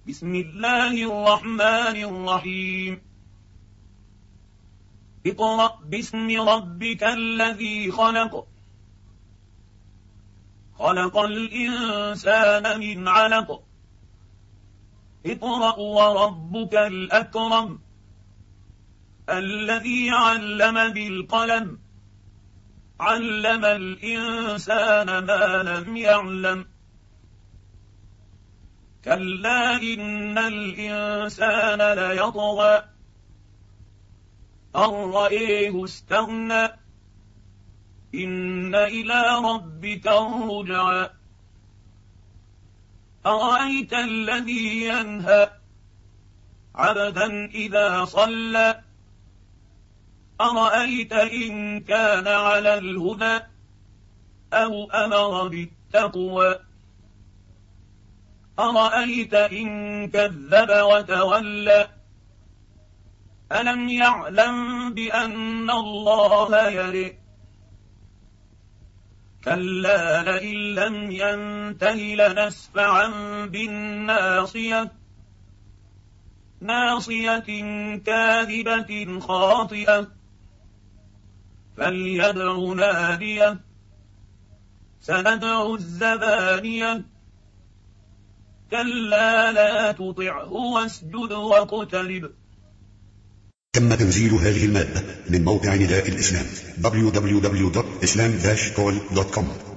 بسم الله الرحمن الرحيم. اقرأ باسم ربك الذي خلق، خلق الإنسان من علق، اقرأ وربك الأكرم الذي علم بالقلم، علم الإنسان ما لم يعلم. كلا إن الإنسان ليطغى أن رآه استغنى إن إلى ربك الرجعى. أرأيت الذي ينهى عبدا إذا صلى، أرأيت إن كان على الهدى أو أمر بالتقوى، أرأيت إن كذب وتولى، ألم يعلم بأن الله يرى. كلا لئن لم ينته لنسفعا بالناصية، ناصية كاذبة خاطئة، فليدع ناديه سندع الزبانية. كلا لا تطعه واسجد واقترب. تم تنزيل هذه المادة من موقع نداء الإسلام www.islam-call.com.